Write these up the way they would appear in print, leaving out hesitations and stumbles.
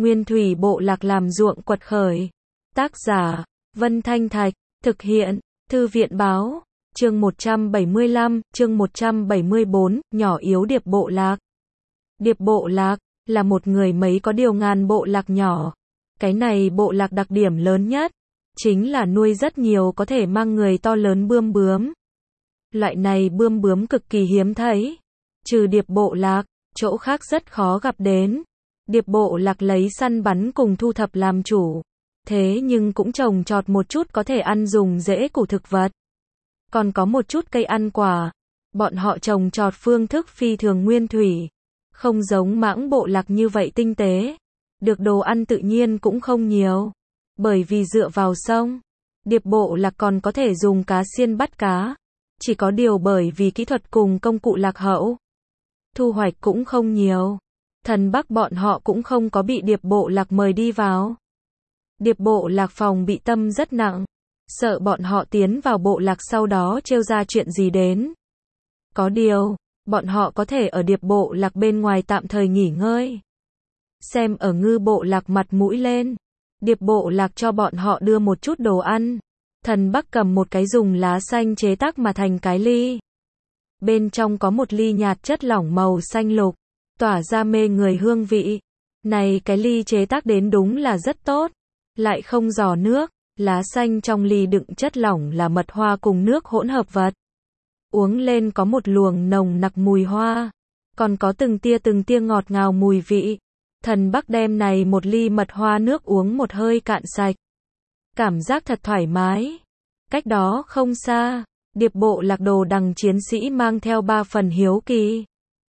Nguyên thủy bộ lạc làm ruộng quật khởi. Tác giả, Vân Thanh Thạch, thực hiện, Thư viện báo, chương 175, chương 174, nhỏ yếu điệp bộ lạc. Điệp bộ lạc, là một người mấy có điều ngàn bộ lạc nhỏ. Cái này bộ lạc đặc điểm lớn nhất, chính là nuôi rất nhiều có thể mang người to lớn bươm bướm. Loại này bươm bướm cực kỳ hiếm thấy. Trừ điệp bộ lạc, chỗ khác rất khó gặp đến. Điệp bộ lạc lấy săn bắn cùng thu thập làm chủ. Thế nhưng cũng trồng trọt một chút có thể ăn dùng dễ củ thực vật. Còn có một chút cây ăn quả. Bọn họ trồng trọt phương thức phi thường nguyên thủy. Không giống mãng bộ lạc như vậy tinh tế. Được đồ ăn tự nhiên cũng không nhiều. Bởi vì dựa vào sông, điệp bộ lạc còn có thể dùng cá xiên bắt cá. Chỉ có điều bởi vì kỹ thuật cùng công cụ lạc hậu, thu hoạch cũng không nhiều. Thần Bắc bọn họ cũng không có bị điệp bộ lạc mời đi vào. Điệp bộ lạc phòng bị tâm rất nặng, sợ bọn họ tiến vào bộ lạc sau đó trêu ra chuyện gì đến. Có điều, bọn họ có thể ở điệp bộ lạc bên ngoài tạm thời nghỉ ngơi. Xem ở ngư bộ lạc mặt mũi lên, điệp bộ lạc cho bọn họ đưa một chút đồ ăn. Thần Bắc cầm một cái dùng lá xanh chế tác mà thành cái ly. Bên trong có một ly nhạt chất lỏng màu xanh lục, tỏa ra mê người hương vị. Này cái ly chế tác đến đúng là rất tốt, lại không giò nước. Lá xanh trong ly đựng chất lỏng là mật hoa cùng nước hỗn hợp vật. Uống lên có một luồng nồng nặc mùi hoa, còn có từng tia ngọt ngào mùi vị. Thần Bắc đem này một ly mật hoa nước uống một hơi cạn sạch. Cảm giác thật thoải mái. Cách đó không xa, điệp bộ lạc đồ đằng chiến sĩ mang theo 3 phần hiếu kỳ.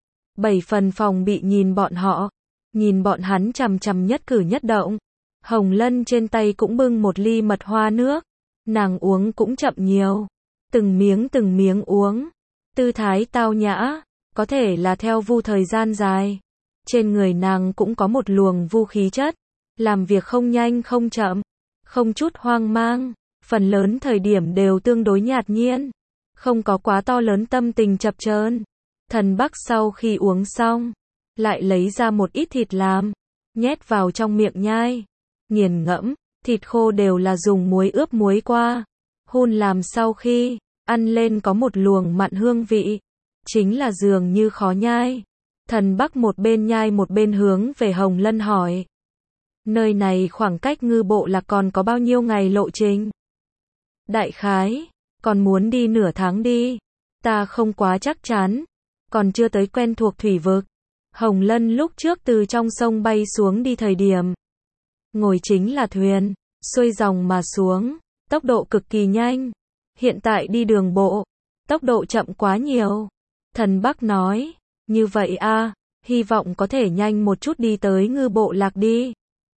7 phần phòng bị nhìn bọn họ. Nhìn bọn hắn chằm chằm nhất cử nhất động. Hồng Lân trên tay cũng bưng một ly mật hoa nước. Nàng uống cũng chậm nhiều. Từng miếng uống. Tư thái tao nhã. Có thể là theo vu thời gian dài. Trên người nàng cũng có một luồng vu khí chất. Làm việc không nhanh không chậm. Không chút hoang mang. Phần lớn thời điểm đều tương đối nhạt nhiên. Không có quá to lớn tâm tình chập chờn. Thần Bắc sau khi uống xong, lại lấy ra một ít thịt làm, nhét vào trong miệng nhai, nghiền ngẫm. Thịt khô đều là dùng muối ướp muối qua, hun làm sau khi ăn lên có một luồng mặn hương vị, chính là dường như khó nhai. Thần Bắc một bên nhai một bên hướng về Hồng Lân hỏi: nơi này khoảng cách ngư bộ lạc còn có bao nhiêu ngày lộ trình? Đại khái, còn muốn đi nửa tháng đi. Ta không quá chắc chắn, còn chưa tới quen thuộc thủy vực. Hồng Lân lúc trước từ trong sông bay xuống đi thời điểm, ngồi chính là thuyền, xuôi dòng mà xuống, tốc độ cực kỳ nhanh. Hiện tại đi đường bộ, tốc độ chậm quá nhiều. Thần Bắc nói, như vậy a, hy vọng có thể nhanh một chút đi tới ngư bộ lạc đi.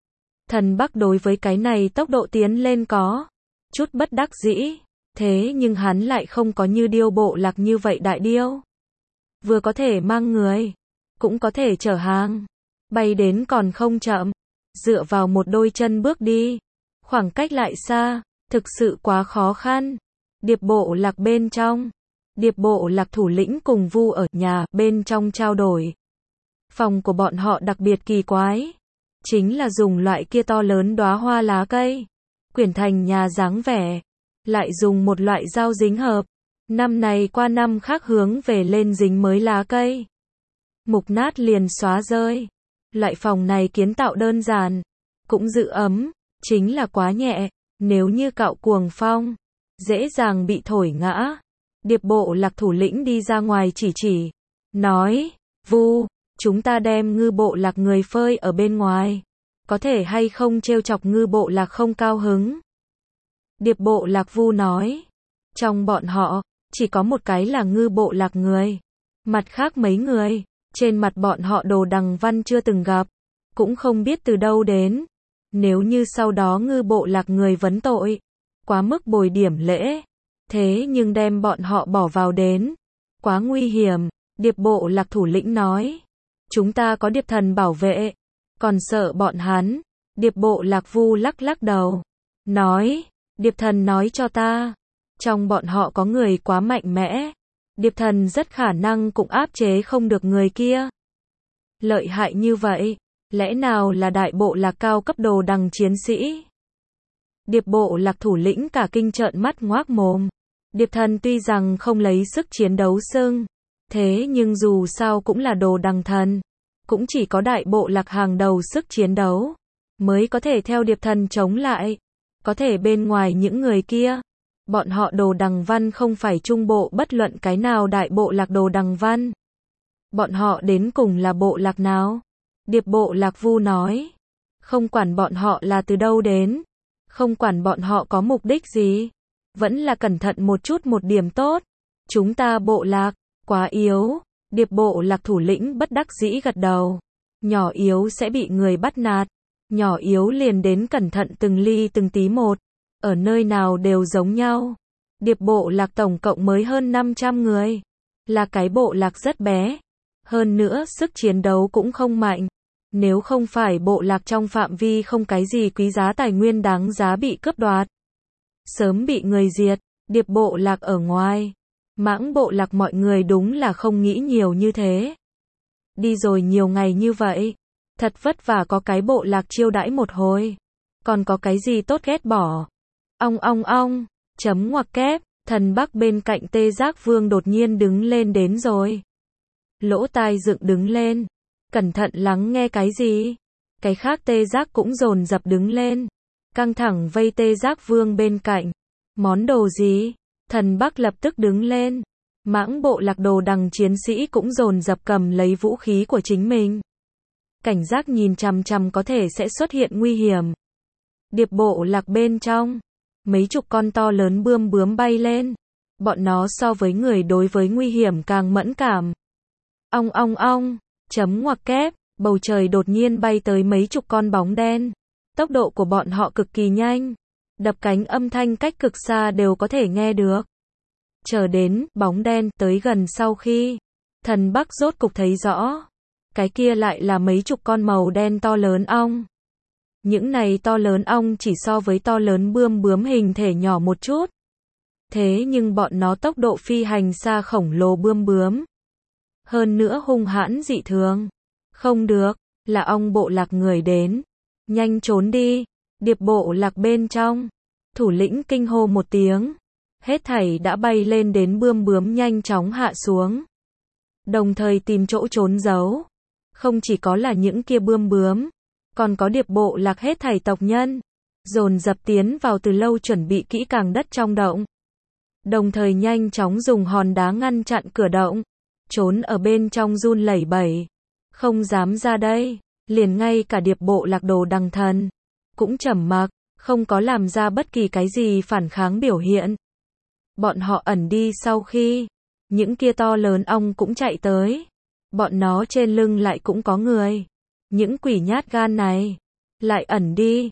Thần Bắc đối với cái này tốc độ tiến lên có chút bất đắc dĩ, thế nhưng hắn lại không có như điêu bộ lạc như vậy đại điêu. Vừa có thể mang người, cũng có thể chở hàng, bay đến còn không chậm, dựa vào một đôi chân bước đi, khoảng cách lại xa, thực sự quá khó khăn. Điệp bộ lạc bên trong, điệp bộ lạc thủ lĩnh cùng vu ở nhà bên trong trao đổi. Phòng của bọn họ đặc biệt kỳ quái, chính là dùng loại kia to lớn đóa hoa lá cây, quyển thành nhà dáng vẻ, lại dùng một loại dao dính hợp, năm này qua năm khác hướng về lên dính mới lá cây. Mục nát liền xóa rơi. Loại phòng này kiến tạo đơn giản, cũng giữ ấm, chính là quá nhẹ, nếu như cạo cuồng phong, dễ dàng bị thổi ngã. Điệp bộ lạc thủ lĩnh đi ra ngoài chỉ, nói, vu, chúng ta đem ngư bộ lạc người phơi ở bên ngoài, có thể hay không trêu chọc ngư bộ lạc không cao hứng. Điệp bộ lạc vu nói, trong bọn họ, chỉ có một cái là ngư bộ lạc người, mặt khác mấy người, trên mặt bọn họ đồ đằng văn chưa từng gặp, cũng không biết từ đâu đến. Nếu như sau đó ngư bộ lạc người vấn tội, quá mức bồi điểm lễ, thế nhưng đem bọn họ bỏ vào đến, quá nguy hiểm. Điệp bộ lạc thủ lĩnh nói, chúng ta có điệp thần bảo vệ, còn sợ bọn hắn. Điệp bộ lạc vu lắc đầu, nói, điệp thần nói cho ta, trong bọn họ có người quá mạnh mẽ, điệp thần rất khả năng cũng áp chế không được người kia. Lợi hại như vậy, Lẽ nào là đại bộ lạc cao cấp đồ đằng chiến sĩ? Điệp bộ lạc thủ lĩnh cả kinh trợn mắt ngoác mồm. Điệp thần tuy rằng không lấy sức chiến đấu xưng, thế nhưng dù sao cũng là đồ đằng thần. Cũng chỉ có đại bộ lạc hàng đầu sức chiến đấu, mới có thể theo điệp thần chống lại. Có thể bên ngoài những người kia, bọn họ đồ đằng văn không phải trung bộ bất luận cái nào đại bộ lạc đồ đằng văn. Bọn họ đến cùng là bộ lạc nào? Điệp bộ lạc Vu nói. Không quản bọn họ là từ đâu đến, không quản bọn họ có mục đích gì, vẫn là cẩn thận một chút một điểm tốt. Chúng ta bộ lạc, quá yếu. Điệp bộ lạc thủ lĩnh bất đắc dĩ gật đầu. Nhỏ yếu sẽ bị người bắt nạt. Nhỏ yếu liền đến cẩn thận từng ly từng tí một. Ở nơi nào đều giống nhau. Điệp bộ lạc tổng cộng mới hơn 500 người. Là cái bộ lạc rất bé. Hơn nữa sức chiến đấu cũng không mạnh. Nếu không phải bộ lạc trong phạm vi không cái gì quý giá tài nguyên đáng giá bị cướp đoạt, sớm bị người diệt. Điệp bộ lạc ở ngoài, Mãng bộ lạc mọi người đúng là không nghĩ nhiều như thế. Đi rồi nhiều ngày như vậy, thật vất vả có cái bộ lạc chiêu đãi một hồi. Còn có cái gì tốt ghét bỏ. Ong, chấm ngoặc kép, thần Bắc bên cạnh Tê Giác Vương đột nhiên đứng lên đến rồi. Lỗ tai dựng đứng lên, cẩn thận lắng nghe cái gì. Cái khác Tê Giác cũng dồn dập đứng lên, căng thẳng vây Tê Giác Vương bên cạnh. Món đồ gì? Thần Bắc lập tức đứng lên. Mãng bộ lạc đồ đằng chiến sĩ cũng dồn dập cầm lấy vũ khí của chính mình. Cảnh giác nhìn chằm chằm có thể sẽ xuất hiện nguy hiểm. Điệp bộ lạc bên trong, mấy chục con to lớn bươm bướm bay lên. Bọn nó so với người đối với nguy hiểm càng mẫn cảm. Ong, chấm ngoặc kép, bầu trời đột nhiên bay tới mấy chục con bóng đen. Tốc độ của bọn họ cực kỳ nhanh. Đập cánh âm thanh cách cực xa đều có thể nghe được. Chờ đến, bóng đen tới gần sau khi thần Bắc rốt cục thấy rõ. Cái kia lại là mấy chục con màu đen to lớn ong. Những này to lớn ong chỉ so với to lớn bươm bướm hình thể nhỏ một chút. Thế nhưng bọn nó tốc độ phi hành xa khổng lồ bươm bướm. Hơn nữa hung hãn dị thường. Không được, là ong bộ lạc người đến. Nhanh trốn đi. Điệp bộ lạc bên trong, thủ lĩnh kinh hô một tiếng. Hết thảy đã bay lên đến bươm bướm nhanh chóng hạ xuống. Đồng thời tìm chỗ trốn giấu. Không chỉ có là những kia bươm bướm, còn có điệp bộ lạc hết thảy tộc nhân. Dồn dập tiến vào từ lâu chuẩn bị kỹ càng đất trong động. Đồng thời nhanh chóng dùng hòn đá ngăn chặn cửa động. Trốn ở bên trong run lẩy bẩy. Không dám ra đây. Liền ngay cả điệp bộ lạc đồ đằng thần cũng trầm mặc, không có làm ra bất kỳ cái gì phản kháng biểu hiện. Bọn họ ẩn đi sau khi những kia to lớn ong cũng chạy tới. Bọn nó trên lưng lại cũng có người. Những quỷ nhát gan này lại ẩn đi.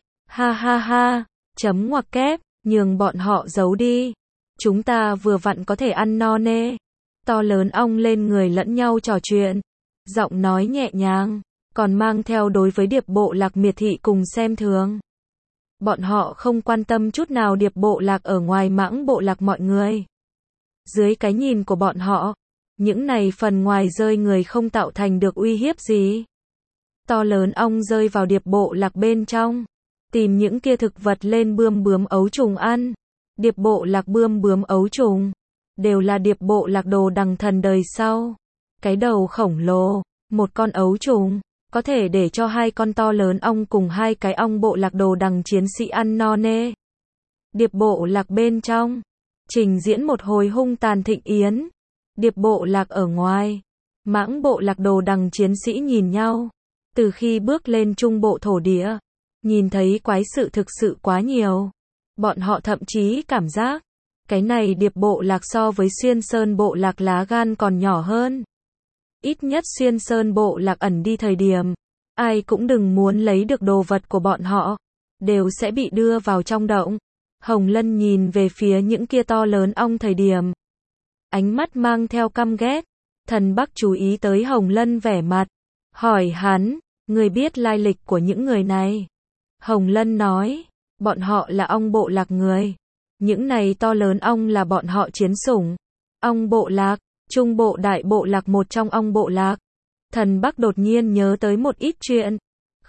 Ha, chấm ngoặc kép, nhường bọn họ giấu đi. Chúng ta vừa vặn có thể ăn no nê. To lớn ong lên người lẫn nhau trò chuyện. Giọng nói nhẹ nhàng, còn mang theo đối với điệp bộ lạc miệt thị cùng xem thường. Bọn họ không quan tâm chút nào điệp bộ lạc ở ngoài mãng bộ lạc mọi người. Dưới cái nhìn của bọn họ, những này phần ngoài rơi người không tạo thành được uy hiếp gì. To lớn ong rơi vào điệp bộ lạc bên trong, tìm những kia thực vật lên bươm bướm ấu trùng ăn. Điệp bộ lạc bươm bướm ấu trùng đều là điệp bộ lạc đồ đằng thần đời sau. Cái đầu khổng lồ, một con ấu trùng có thể để cho hai con to lớn ong cùng hai cái ong bộ lạc đồ đằng chiến sĩ ăn no nê. Điệp bộ lạc bên trong, trình diễn một hồi hung tàn thịnh yến. Điệp bộ lạc ở ngoài, mãng bộ lạc đồ đằng chiến sĩ nhìn nhau. Từ khi bước lên trung bộ thổ địa, nhìn thấy quái sự thực sự quá nhiều. Bọn họ thậm chí cảm giác, cái này điệp bộ lạc so với xuyên sơn bộ lạc lá gan còn nhỏ hơn. Ít nhất xuyên sơn bộ lạc ẩn đi thời điểm, ai cũng đừng muốn lấy được đồ vật của bọn họ, đều sẽ bị đưa vào trong động. Hồng Lân nhìn về phía những kia to lớn ong thời điểm, ánh mắt mang theo căm ghét. Thần Bắc chú ý tới Hồng Lân vẻ mặt, hỏi hắn, người biết lai lịch của những người này? Hồng Lân nói, bọn họ là ong bộ lạc người. Những này to lớn ong là bọn họ chiến sủng. Ong bộ lạc, trung bộ đại bộ lạc một trong ong bộ lạc. Thần Bắc đột nhiên nhớ tới một ít chuyện.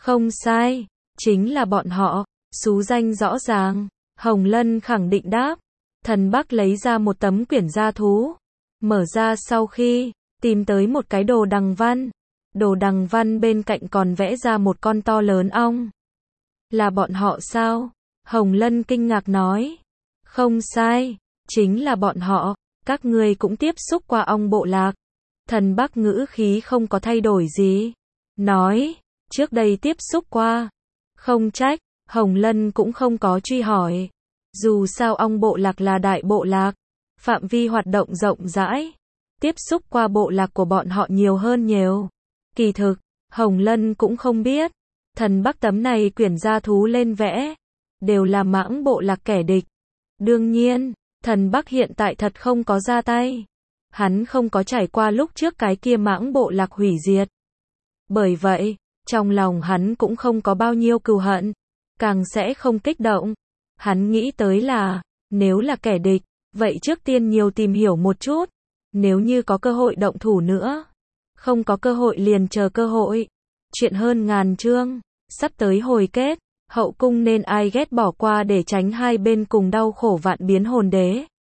Không sai, chính là bọn họ, xú danh rõ ràng. Hồng Lân khẳng định đáp. Thần Bắc lấy ra một tấm quyển gia thú. Mở ra sau khi, tìm tới một cái đồ đằng văn. Đồ đằng văn bên cạnh còn vẽ ra một con to lớn ong. Là bọn họ sao? Hồng Lân kinh ngạc nói. Không sai, chính là bọn họ, các ngươi cũng tiếp xúc qua ong bộ lạc. Thần Bắc ngữ khí không có thay đổi gì. Nói, trước đây tiếp xúc qua. Không trách, Hồng Lân cũng không có truy hỏi. Dù sao ong bộ lạc là đại bộ lạc, phạm vi hoạt động rộng rãi. Tiếp xúc qua bộ lạc của bọn họ nhiều hơn nhiều. Kỳ thực, Hồng Lân cũng không biết. Thần Bắc tấm này quyển gia thú lên vẽ, đều là mãng bộ lạc kẻ địch. Đương nhiên, thần Bắc hiện tại thật không có ra tay. Hắn không có trải qua lúc trước cái kia mãng bộ lạc hủy diệt. Bởi vậy, trong lòng hắn cũng không có bao nhiêu cừu hận, càng sẽ không kích động. Hắn nghĩ tới là, nếu là kẻ địch, vậy trước tiên nhiều tìm hiểu một chút. Nếu như có cơ hội động thủ nữa, không có cơ hội liền chờ cơ hội. Chuyện hơn ngàn chương, sắp tới hồi kết, hậu cung nên ai ghét bỏ qua để tránh hai bên cùng đau khổ vạn biến hồn đế.